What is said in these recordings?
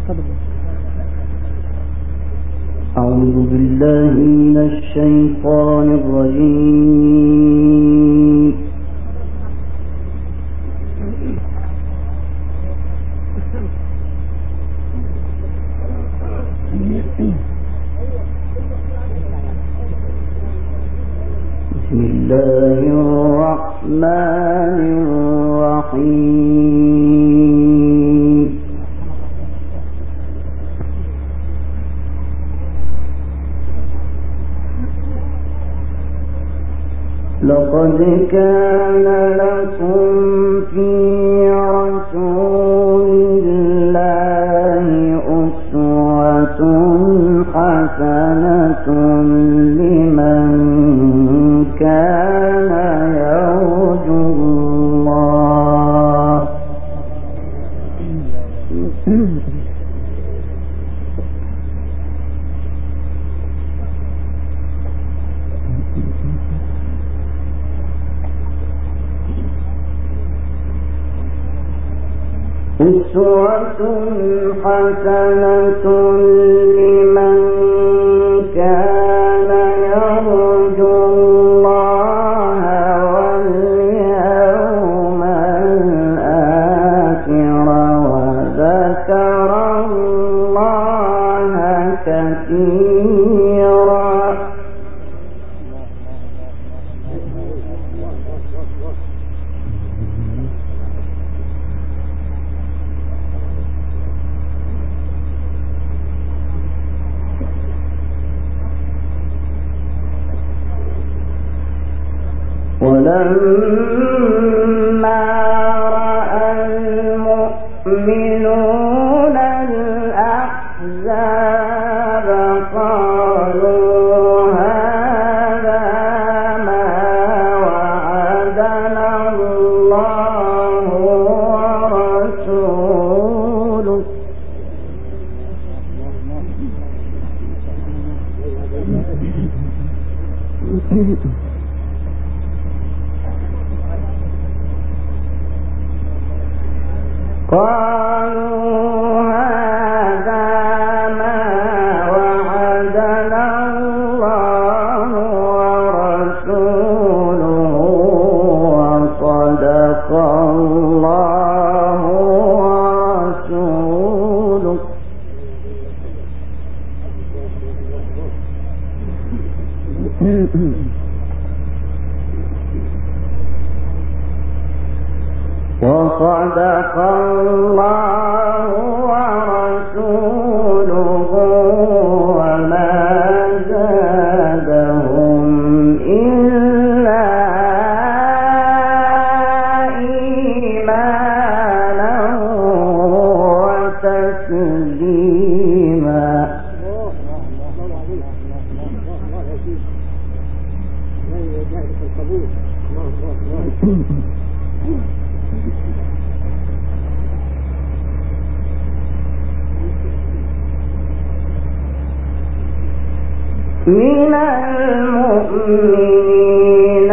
أعوذ بالله من الشيطان الرجيم. بسم الله الرحمن الرحيم. لقد كان لكم في رسول الله أسوة حسنة لمن كان يرجو الله أسوة حسنة لمن كان يرجو الله واليوم الآخر وذكر الله كثيرا. ولما رأى المؤمنون الأحزاب قالوا هذا ما وعدنا الله ورسوله قالوا هذا ما وعدنا الله ورسوله وصدق الله ورسوله وصدق الله ورسوله وما زادهم إلا إيمانا وتسليما. من المؤمنين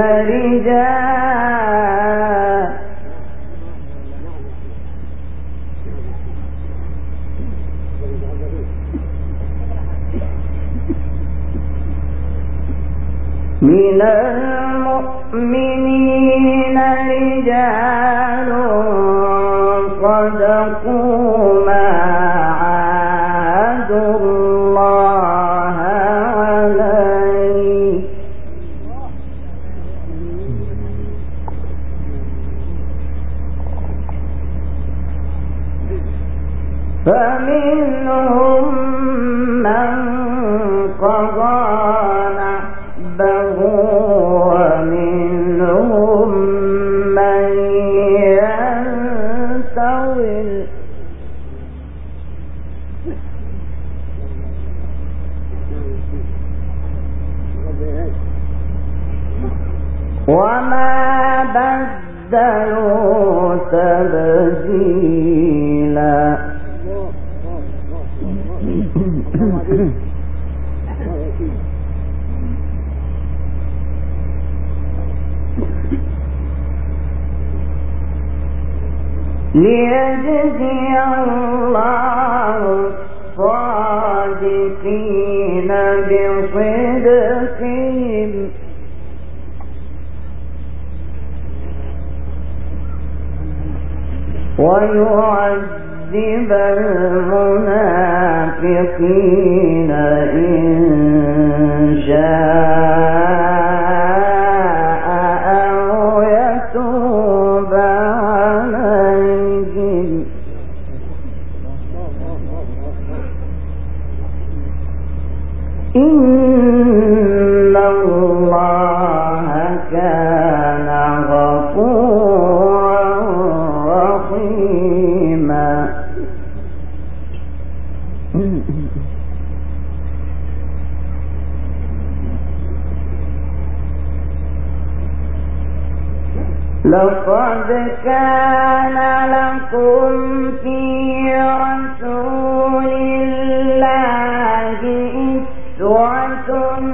رجال صدقوا ما عاهدوا الله عليه فمنهم من قضى نحبه ومنهم من ينتظر وما بدلوا تبديلا. ليجزي الله ويعذب المنافقين إن شاء أو يتوب عليهم إن الله كان غفورا رحيما. لقد كان لكم في رسول الله أسوة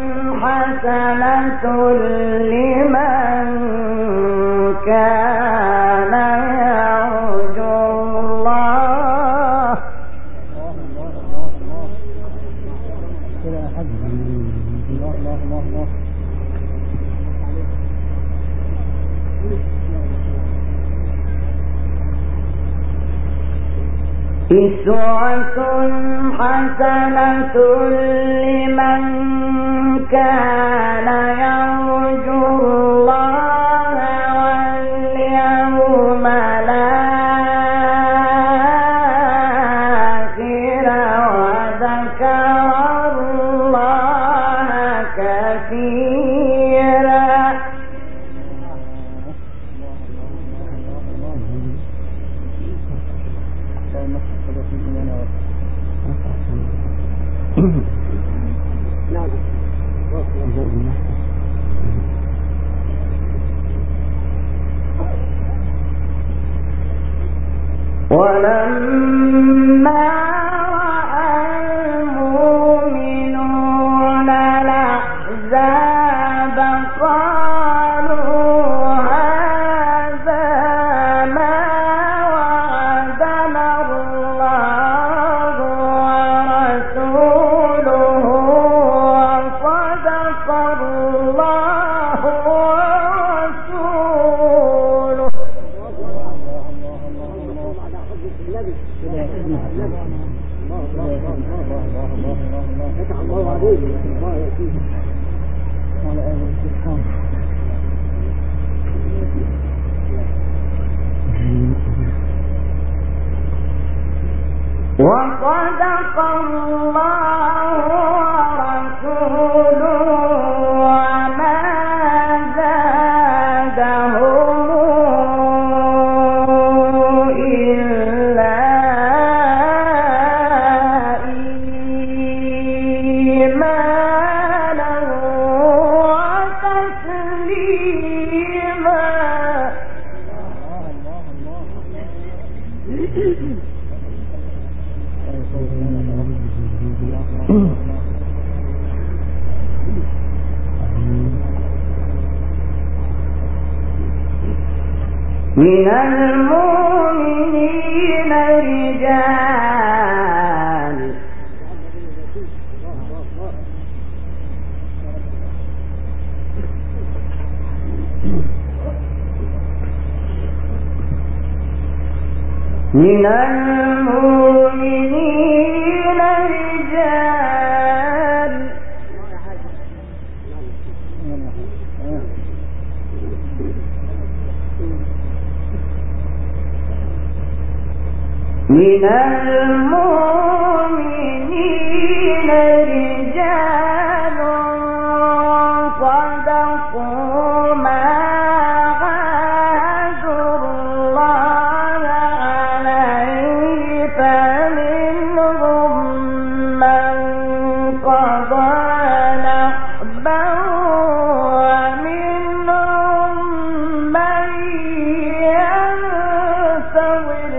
حسنة لمن كان يرجو الله أسوة حسنة لمن كان يرجو الله واليوم الآخر وذكر الله كثيرا. ولما رأى المؤمنون الأحزاب قالوا هذا ما وعدنا الله ورسوله وصدق الله ورسوله. وصدق الله ورسوله وما زادهم إلا إيمانا وتسليما. من المؤمنين رجال من المؤمنين رجال من المؤمنين رجال صدقوا ما عاهدوا الله عليه فمنهم من قضى نحبه ومنهم من ينتظر.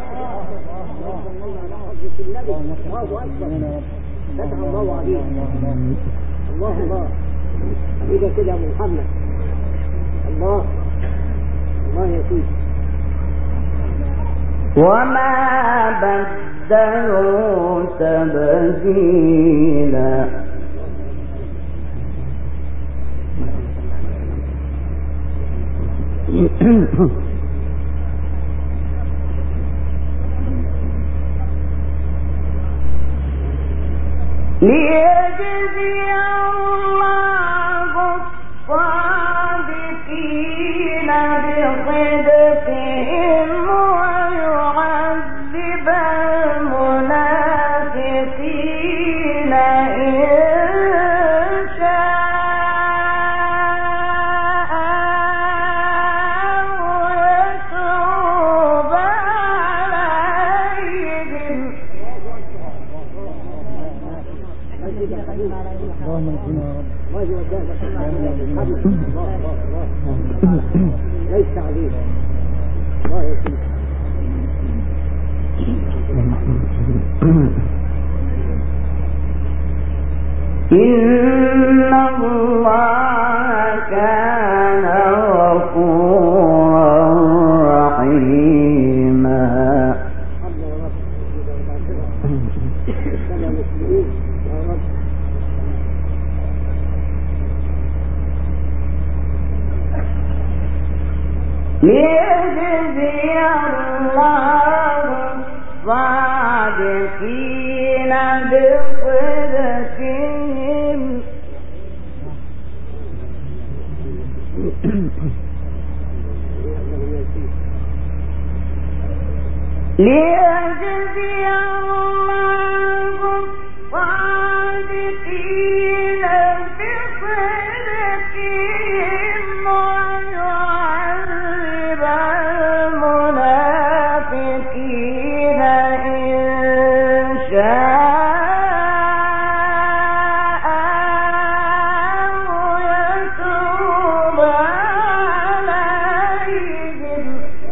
فتح الله عليك. الله الله إذا كده محمد الله الله يسير. وما بدلوا تبديلا. ليجزي الله الصادقين بصدقهم ويعذب المنافقين إن شاء ويتوب عليهم. ليس عليه الله يكفيك. إن الله كان غفورا رحيما. ليجزي الله الصادقين بصدقهم ليجزي الله الصادقين بصدقهم ويعذب المنافقين إن شاء ويتوب عليهم.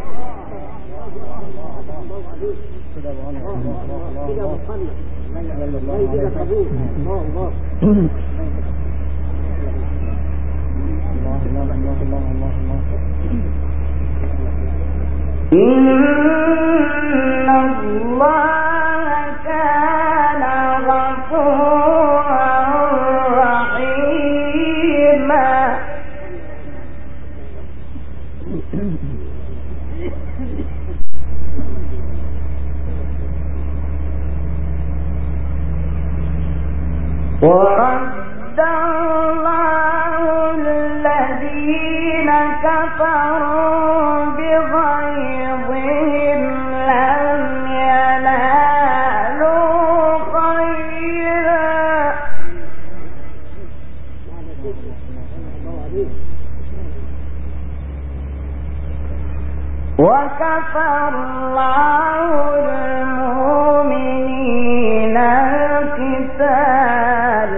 إن الله كان غفورا رحيما. ورد الله الذين كفروا بغيظهم لم ينالوا خيرا وكفى الله المؤمنين القتال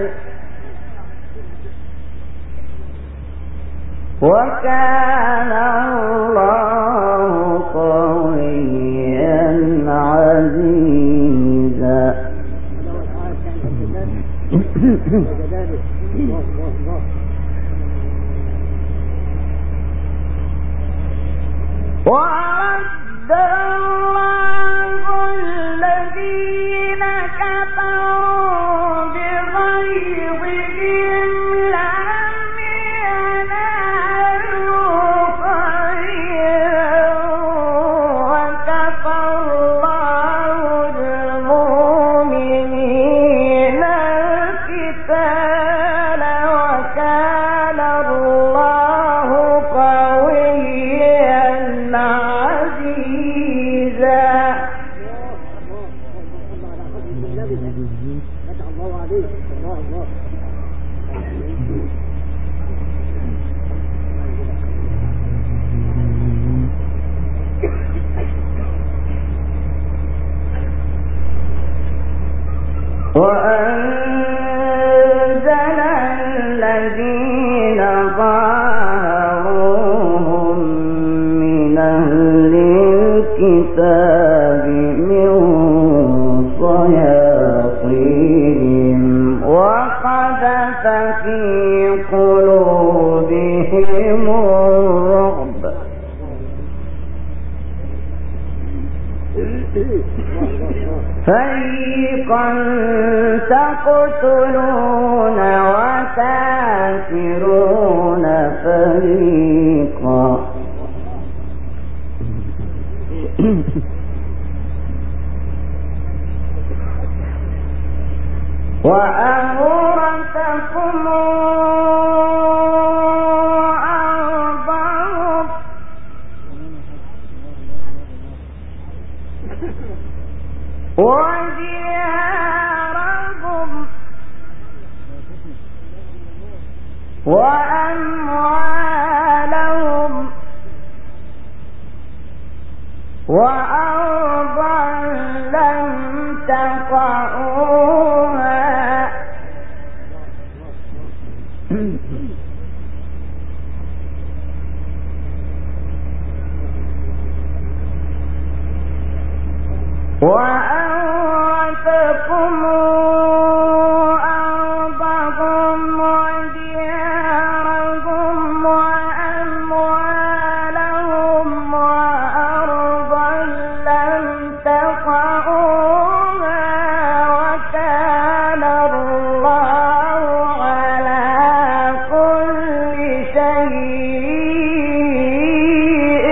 وكان الله قويا عزيزا. ورد الله الذين كفروا بغيظهم لم ينالوا خيرا وكفى الله المؤمنين القتال وكان الله قويا عزيزا. وأنزل الذين ظاهروهم من أهل الكتاب من صياصيهم وقذف في قلوبهم الرعب فريقا تقتلون وتأسرون فريقا. وأورثكم أرضهم وديارهم وأموالهم وأرضا لم تطئوها وأورثكم أرضهم وديارهم وأموالهم وأرضا لم تطئوها وكان الله على كل شيء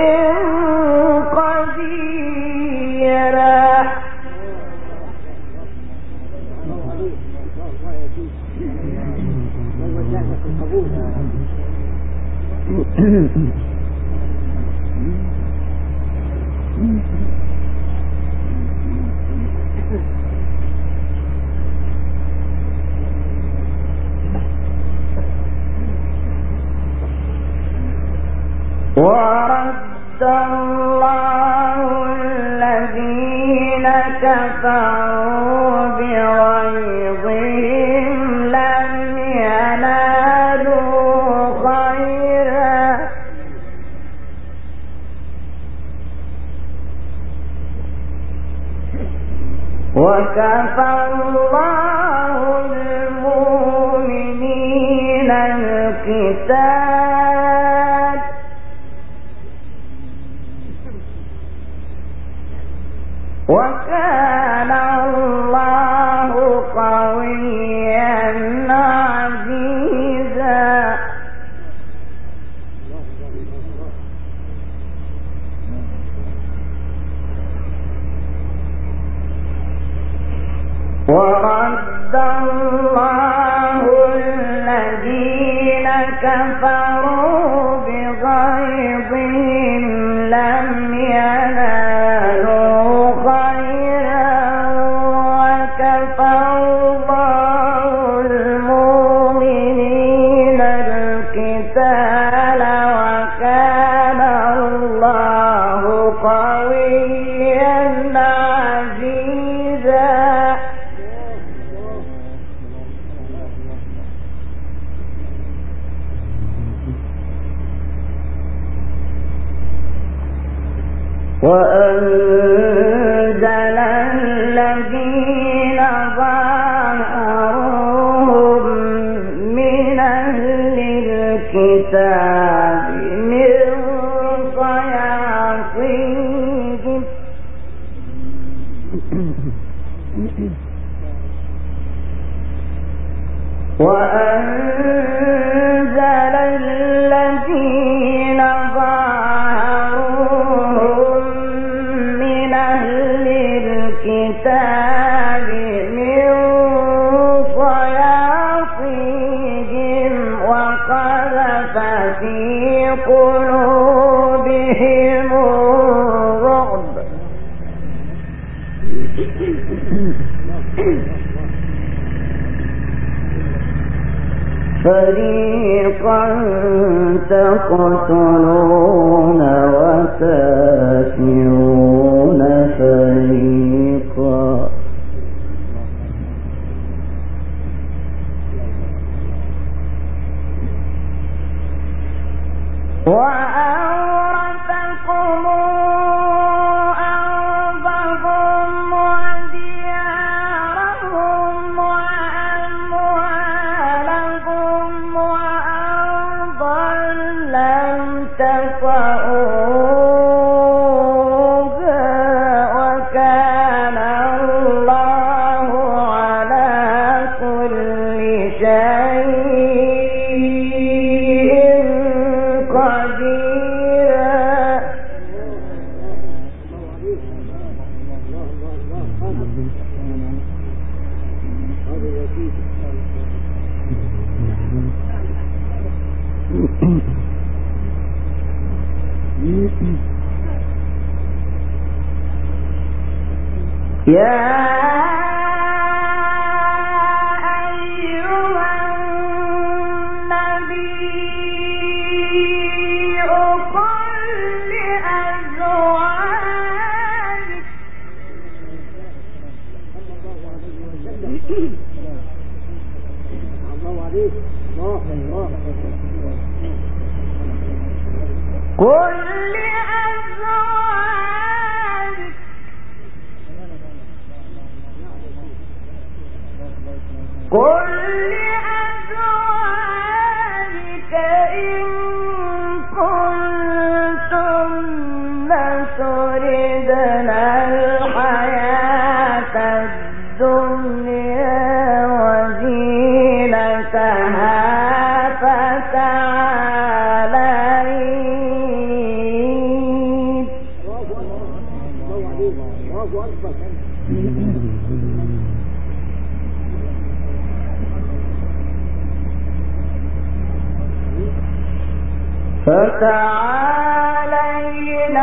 قديرا. ورد الله الذين كفروا بغيظهم لم ينالوا خيرا وكفى الله المؤمنين القتال وكان الله قويا عزيزا. ورد الله الذين كفروا بغيظهم لم ينالوا خيرا وكفى الله المؤمنين القتال وكان الله قويا عزيزا. وأنزل الذين ظاهروهم من أهل الكتاب من صياصيهم وأنزل الذين ظاهروهم من أهل الكتاب من صياصيهم وقذف في قلوبهم الرعب فريقا تقتلون وتأسرون فريقا وأورثكم أرضهم وديارهم وأموالهم وأرضا لم تطئوها وكان الله على كل شيء قديرا. فتعالين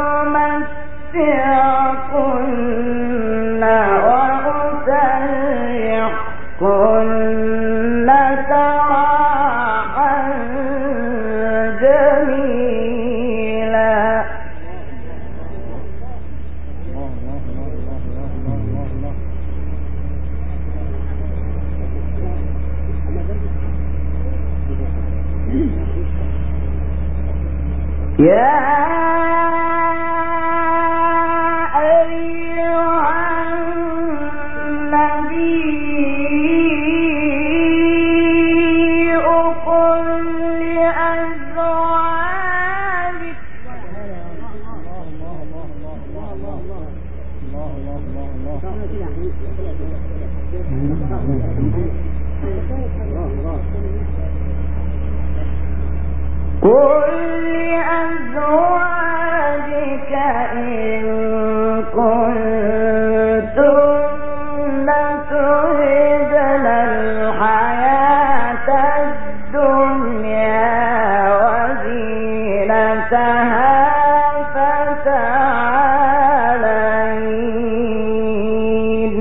أمتعكن وأسرحكن سراحا جميلا. يا أيها النبي قل لأزواجك إن كنتن تردن الحياة الدنيا وزينتها فتعالين.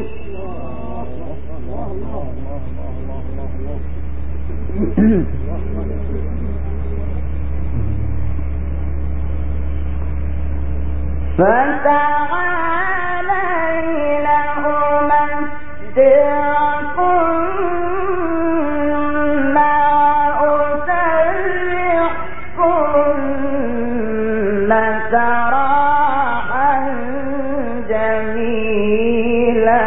فتعالين أمتعكن وأسرحكن سراحا جميلا.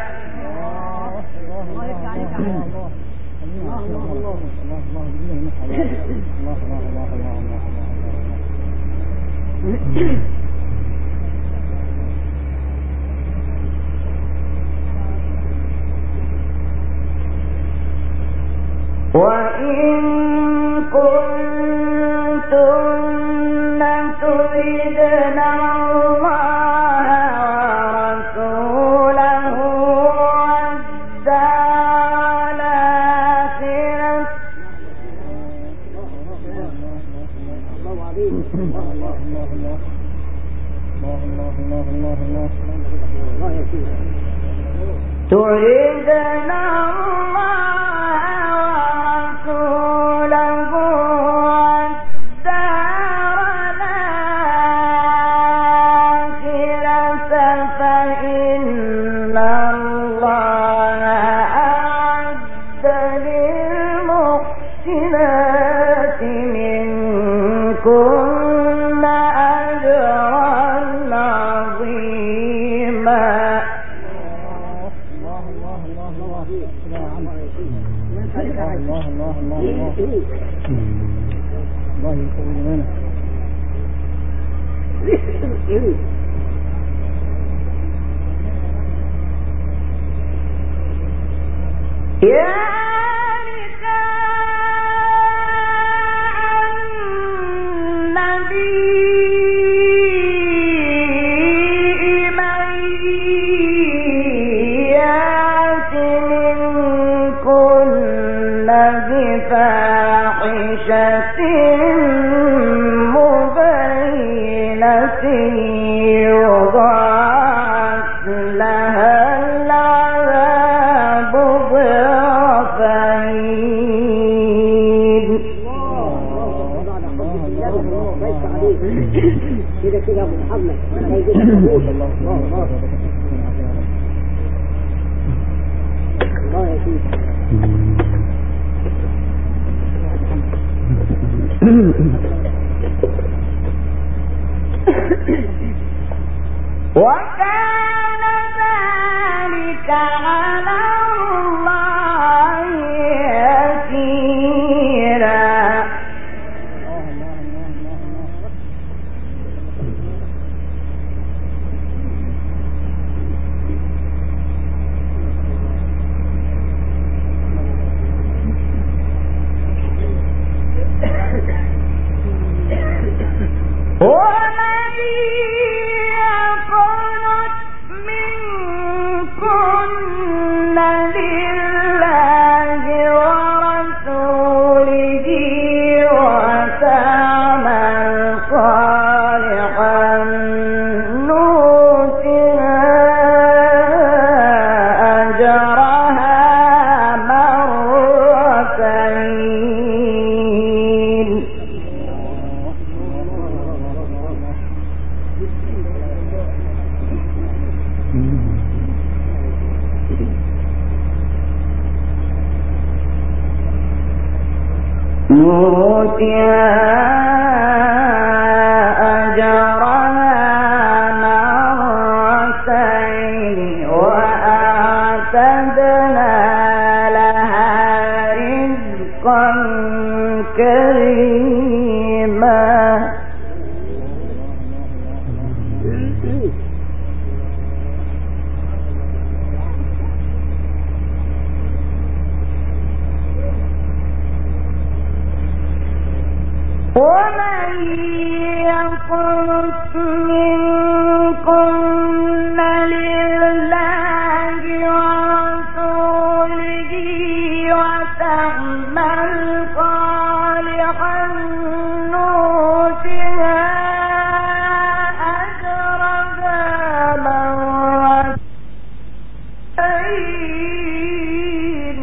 وإن كنتن تردن الله ورسوله والدار الآخرة تردن من وكان ذلك على الله يسيرا. ومن يقنت منكن لله ورسوله وتعمل صالحا نؤتها أجرها مرتين. نؤتها أجرها مرتين وأعتدنا لها رزقا كريما. ومن يقنت منكن لله ورسوله وتعمل صالحا نؤتها أجرها مرتين.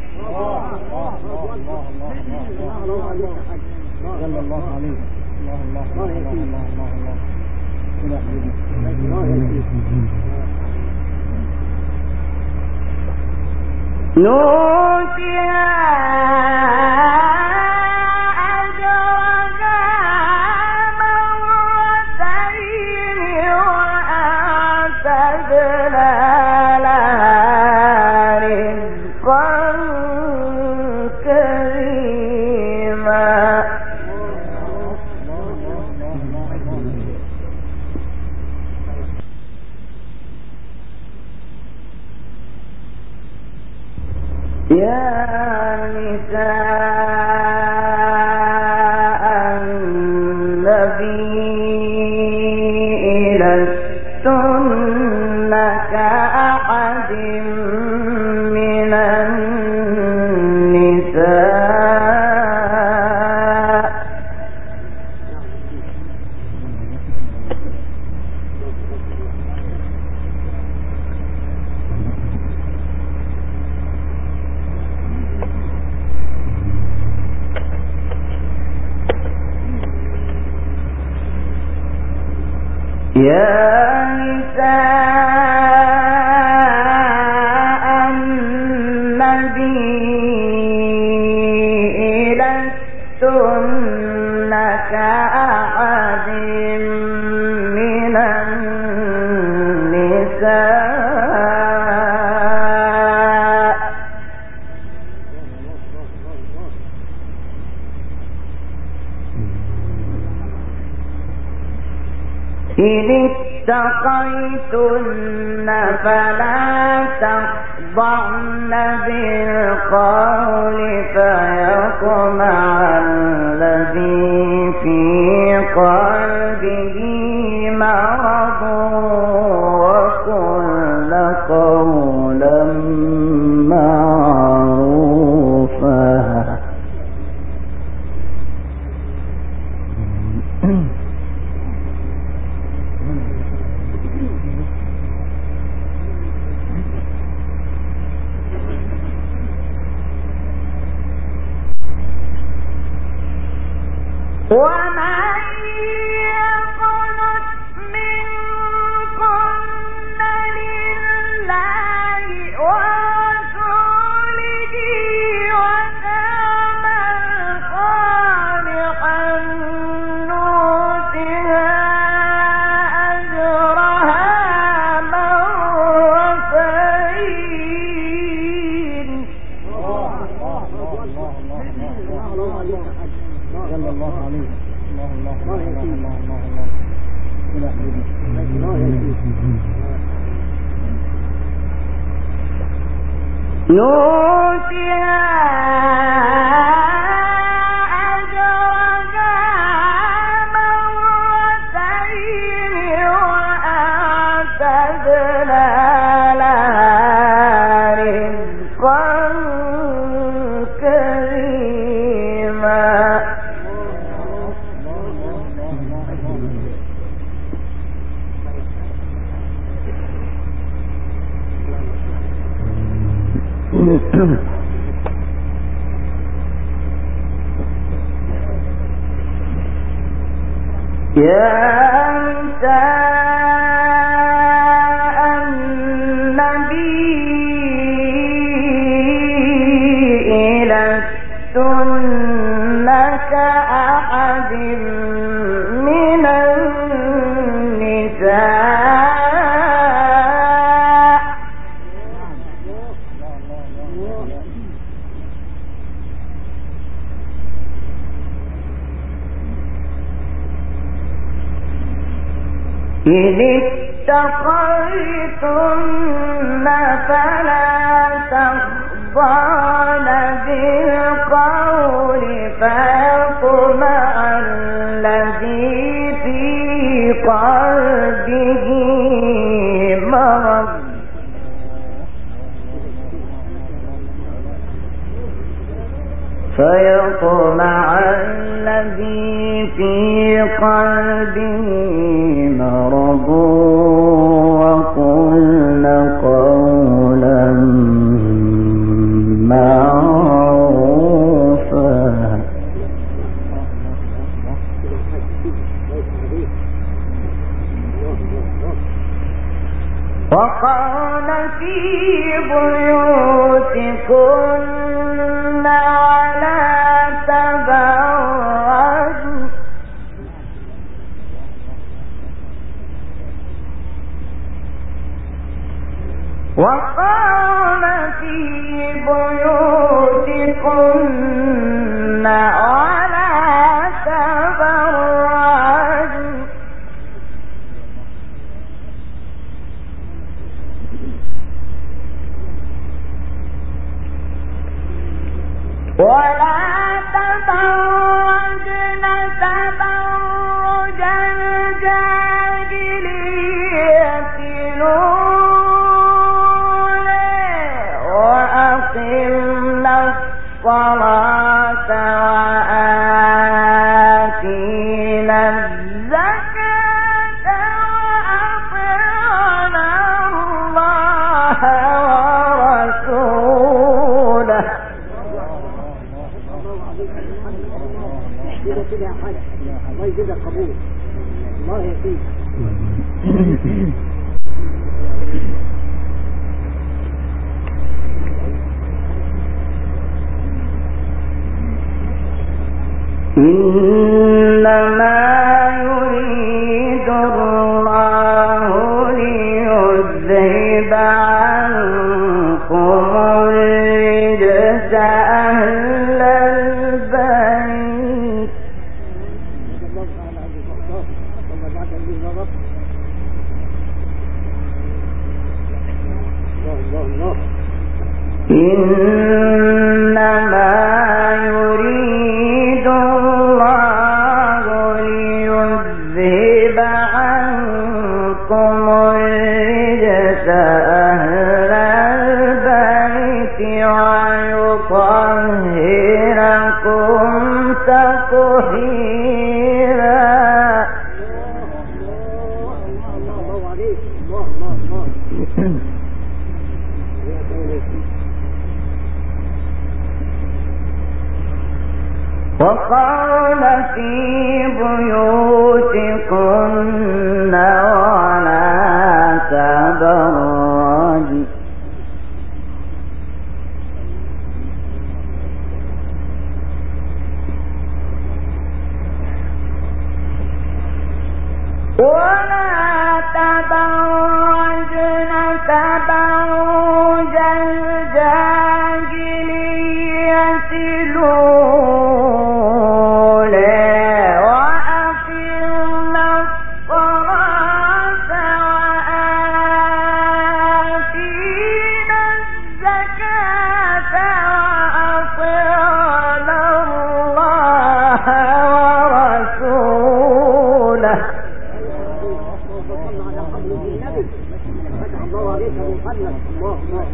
صلى الله عليه الله الله الله نؤتها أجرها مرتين وأعتدنا لها رزقا كريما. يا نساء النبي لستن كأحد من النساء يا نساء النبي لستن كأحد من النساء إن اتقيتن فلا تخضعن بالقول فيطمع الذي في قلبه مرض وقل قولا معروفا. ومن يقنت منكن إن اتقيتن فلا تخضعن بالقول فيطمع الذي في قلبه مرض وقلن قولا معروفا. وقرن في بيوتكن ولا تبرجن وقرن في بيوتكن ولا تبرجن تبرج الجاهلية الأولى وأقمنا الصلاة وآتينا الزكاة وأطعنا الله ورسوله. كده يا حاج الله يجزاك قبول الله يفيد. إنما يريد الله ليذهب عنكم الرجس أهل البيت إنما يريد الله ليذهب عنكم الرجس أهل البيت ويطهركم تطهيرا. وقرن في بيوتكن ولا تبرجن تبرج الجاهلية الأولى وأقمنا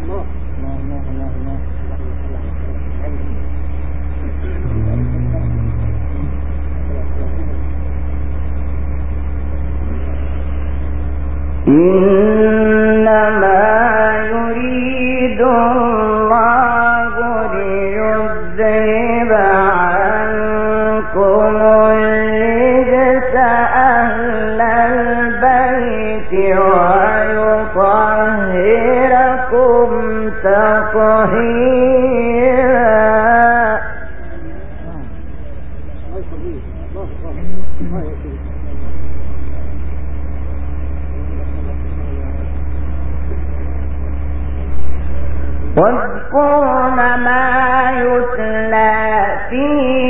إنما يريد الله ليذهب عنكم الرجس أهل البيت ويطهركم تطهيرا. واذكرن ما يتلى في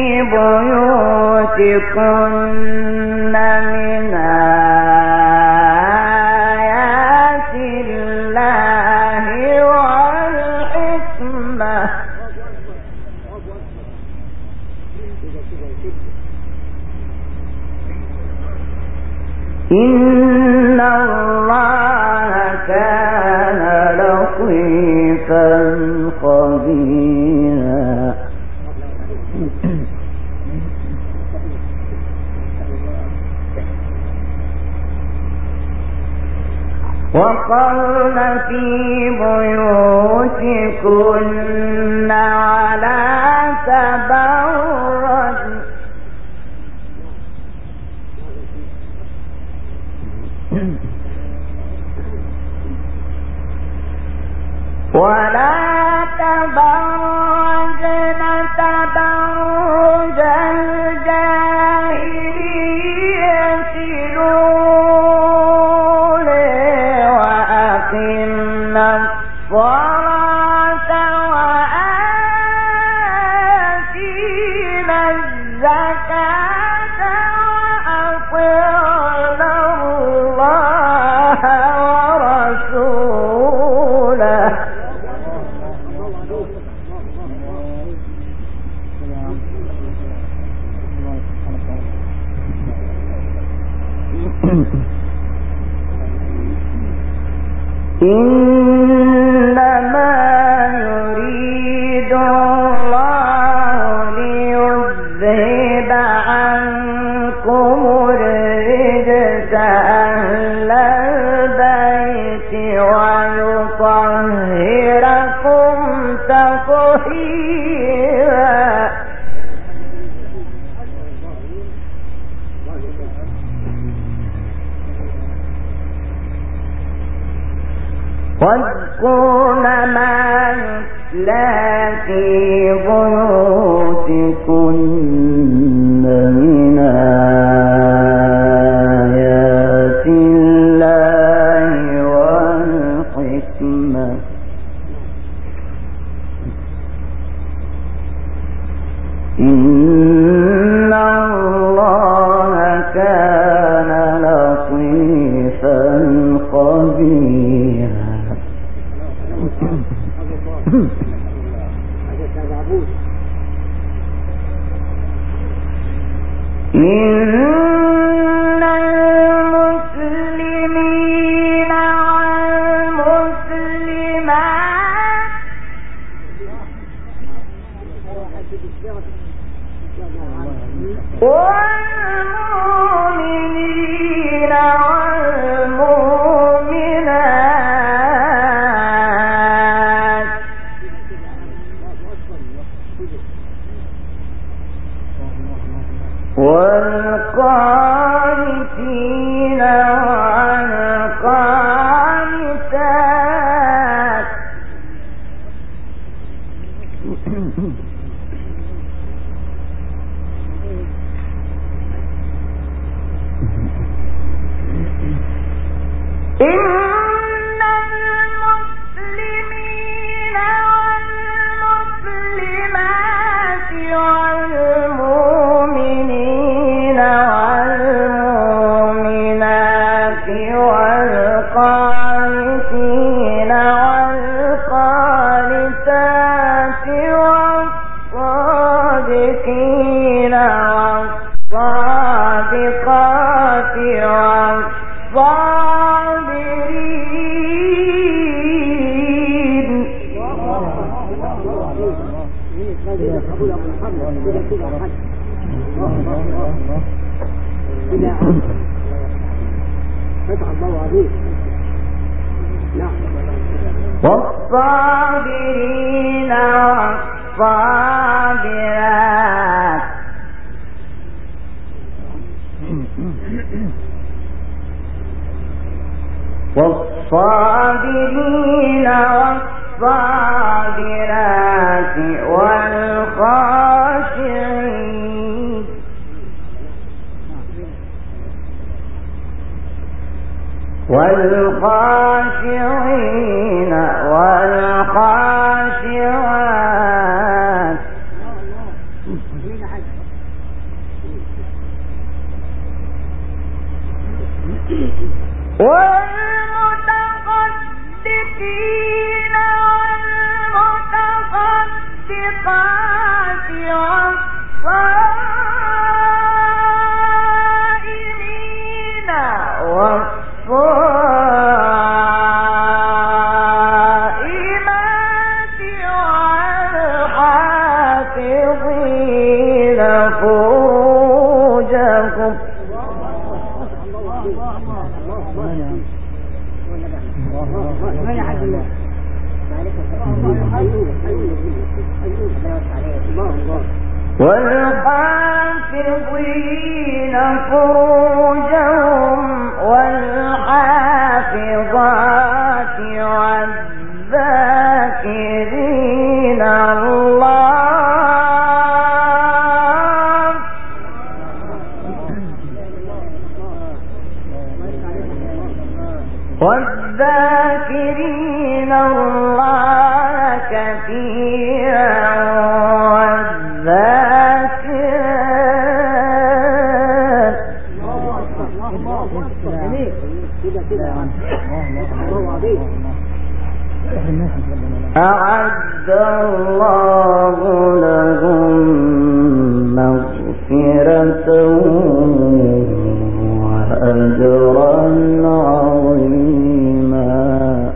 بيوتكن من آيات الله والحكمة إن الله كان لطيفا خبيرا. وقرن في بيوتكن ولا تبرجن تبرج الجاهلية الأولى وأقمنا الصلاة وآتينا الزكاة وأطعنا الله ورسوله. إنما يريد الله ليذهب عنكم الرجس أهل البيت ويطهركم تطهيرا. واذكرن ما يتلى في بيوتكن من آيات الله والحكمة إن الله كان لطيفا خبيرا. إن المسلمين والمسلمات والمؤمنين والمؤمنات والقانتين والقانتات إن المسلمين والمسلمات والمؤمنين والمؤمنات والقانتين والقانتات والصابرين كده قبول أبو محمد كده كده حد الله كده فتح الله عليك. نعم. والصابرين والصابرات والصابرين والصابرات والخاشعين والخاشعين والخاشعات والمتصدقين والمتصدقات والصائمين والصائمات والحافظين فروجهم والحافظين فروجهم والحافظات والذاكرين الله والذاكرين الله كثيرا والذاكرات أعد الله لهم مغفرة وأجرا عظيما.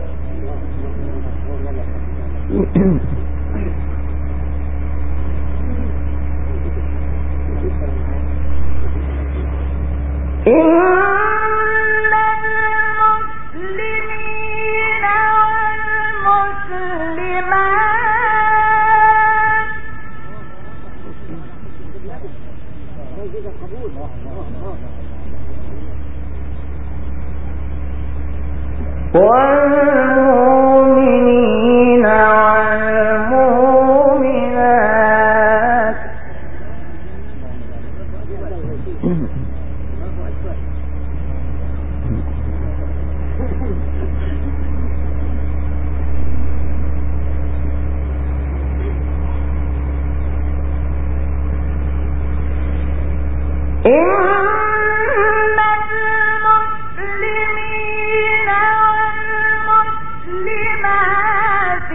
إن المسلمين والمسلمات والمؤمنين والمؤمنات إن المسلمين والمسلمات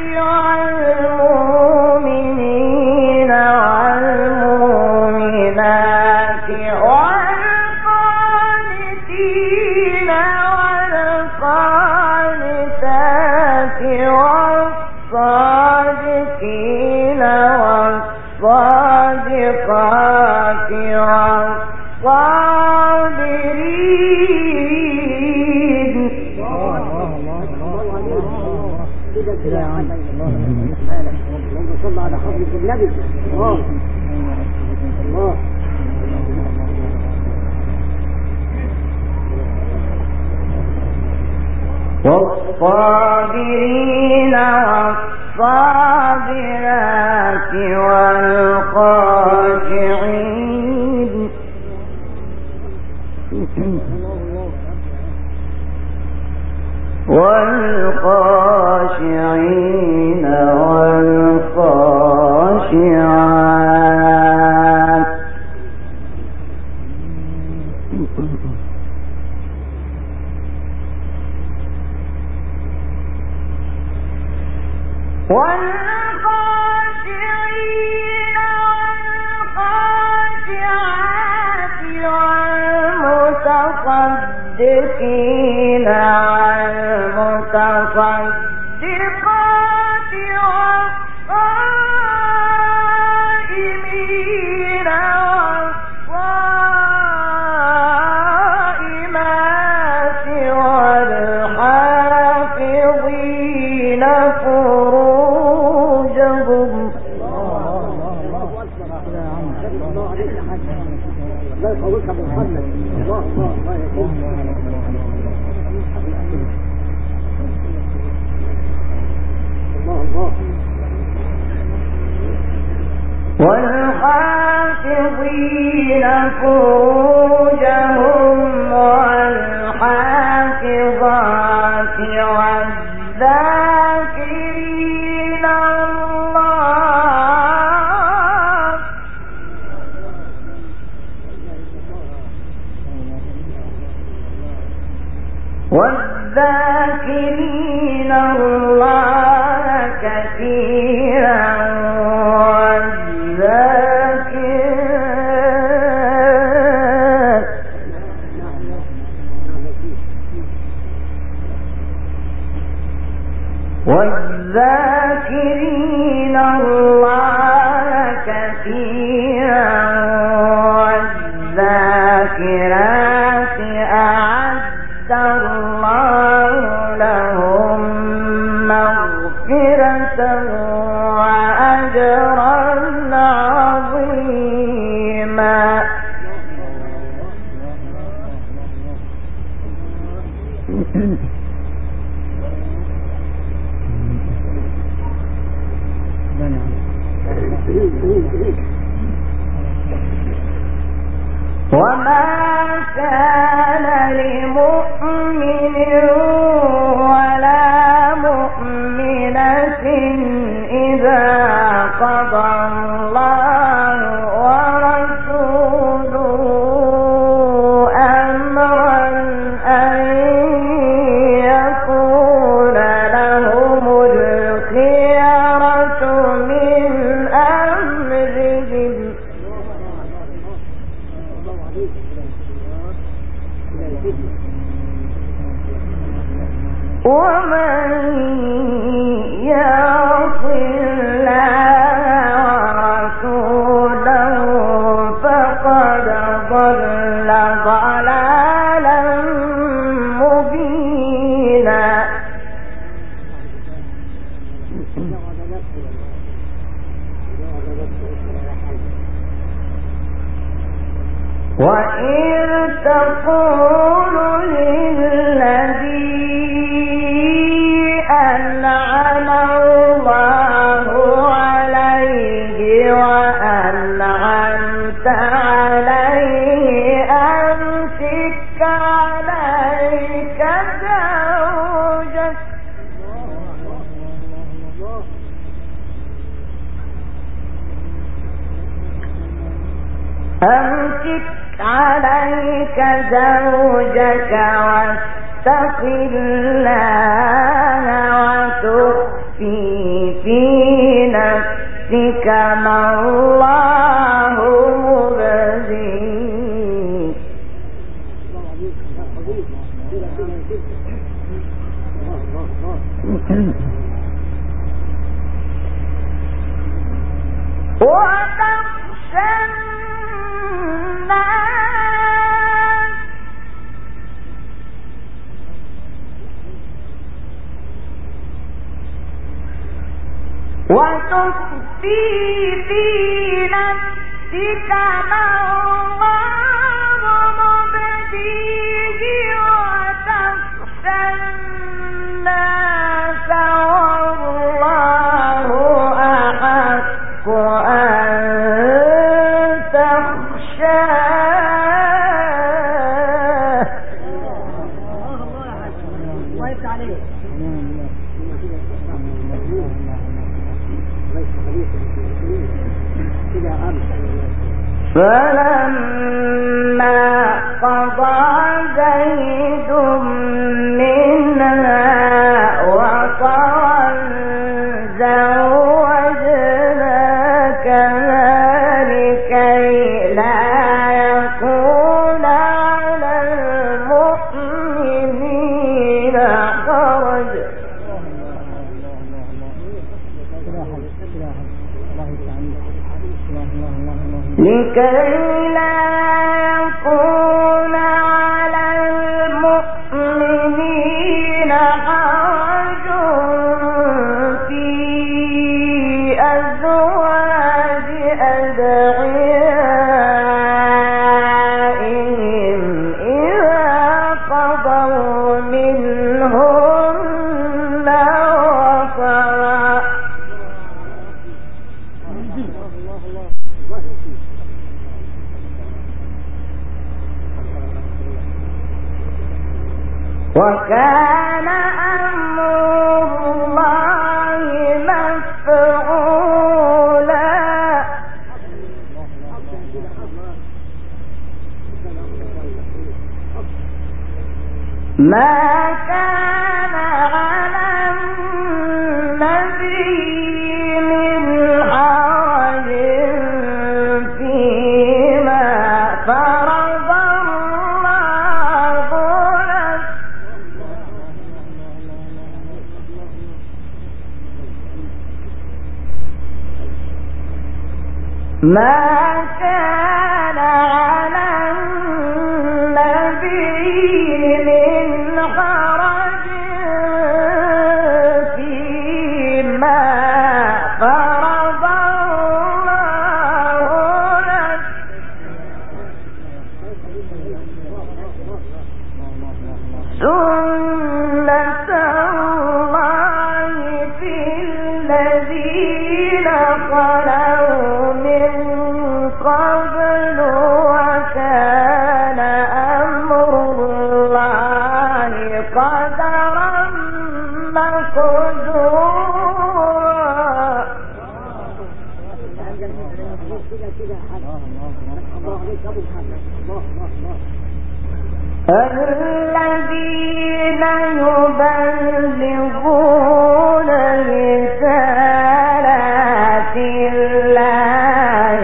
والمؤمنين والمؤمنات والقانتين والقانتات والصادقين والصادقات والصابرين اللهم صل على حضرة النبي. الله والصابرين والصابرات والخاشعين والخاشعين والخاشعات والخاشعين والخاشعات والمتصدقين والمتصدقات والصائمين لا يقولك ابو محمد الله الله الله يقول الله الله والحافظين فروجهم والحافظات والذاكرين الله كثيرا والذاكرين الله كثيرا والذاكرات أعد الله لهم مغفرة وأجرا عظيما. وما كان لمؤمن ولا مؤمنة إذا قضى الله ورسوله أمرا أن يكون لهم الخيرة من أمرهم. ومن يعص الله ورسوله فقد ضل ضلالا مبينا. وإذ تقول للذي أنعم الله عليه وأنعمت عليه أمسك عليك زوجك واتق الله وتخفي في نفسك ما الله مبديه. وتخشى الناس وتخفي في نفسك ما الله مبديه وتخشى الناس والله أحق أن تخشاه. فلما قضى زيد منها وطرا زوجناكها لكي لا يكون على المؤمنين حرج في أزواج أدعيائهم وكان أمر الله مفعولا ما كان على النبي من حرج فيما فرض الله له ما كان على النبي من حرج فيما فرض الله له سنة الله في الذين خلوا من قبل وكان أمر الله قدرا مقدورا الذين يبلغون رسالات الله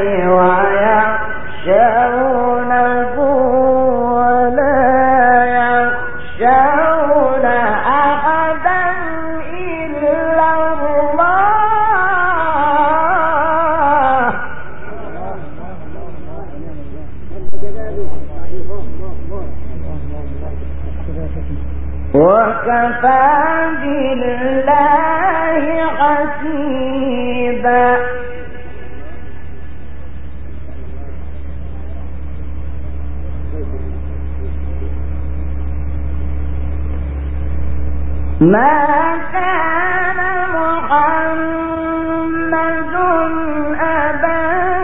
ويخشونه ولا يخشون أحدا إلا الله وكفى بالله حسيبا ما كان محمد أبا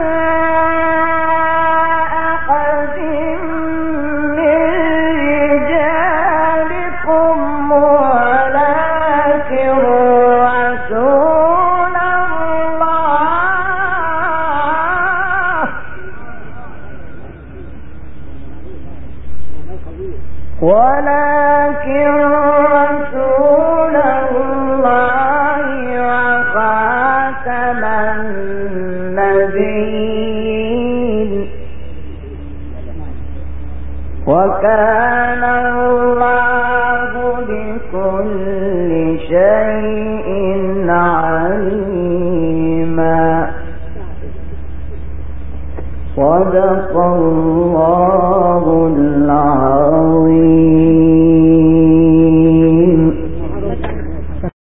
أحد من رجالكم ولكن رسول الله وخاتم النبيين وكان الله بكل شيء عليما صدق الله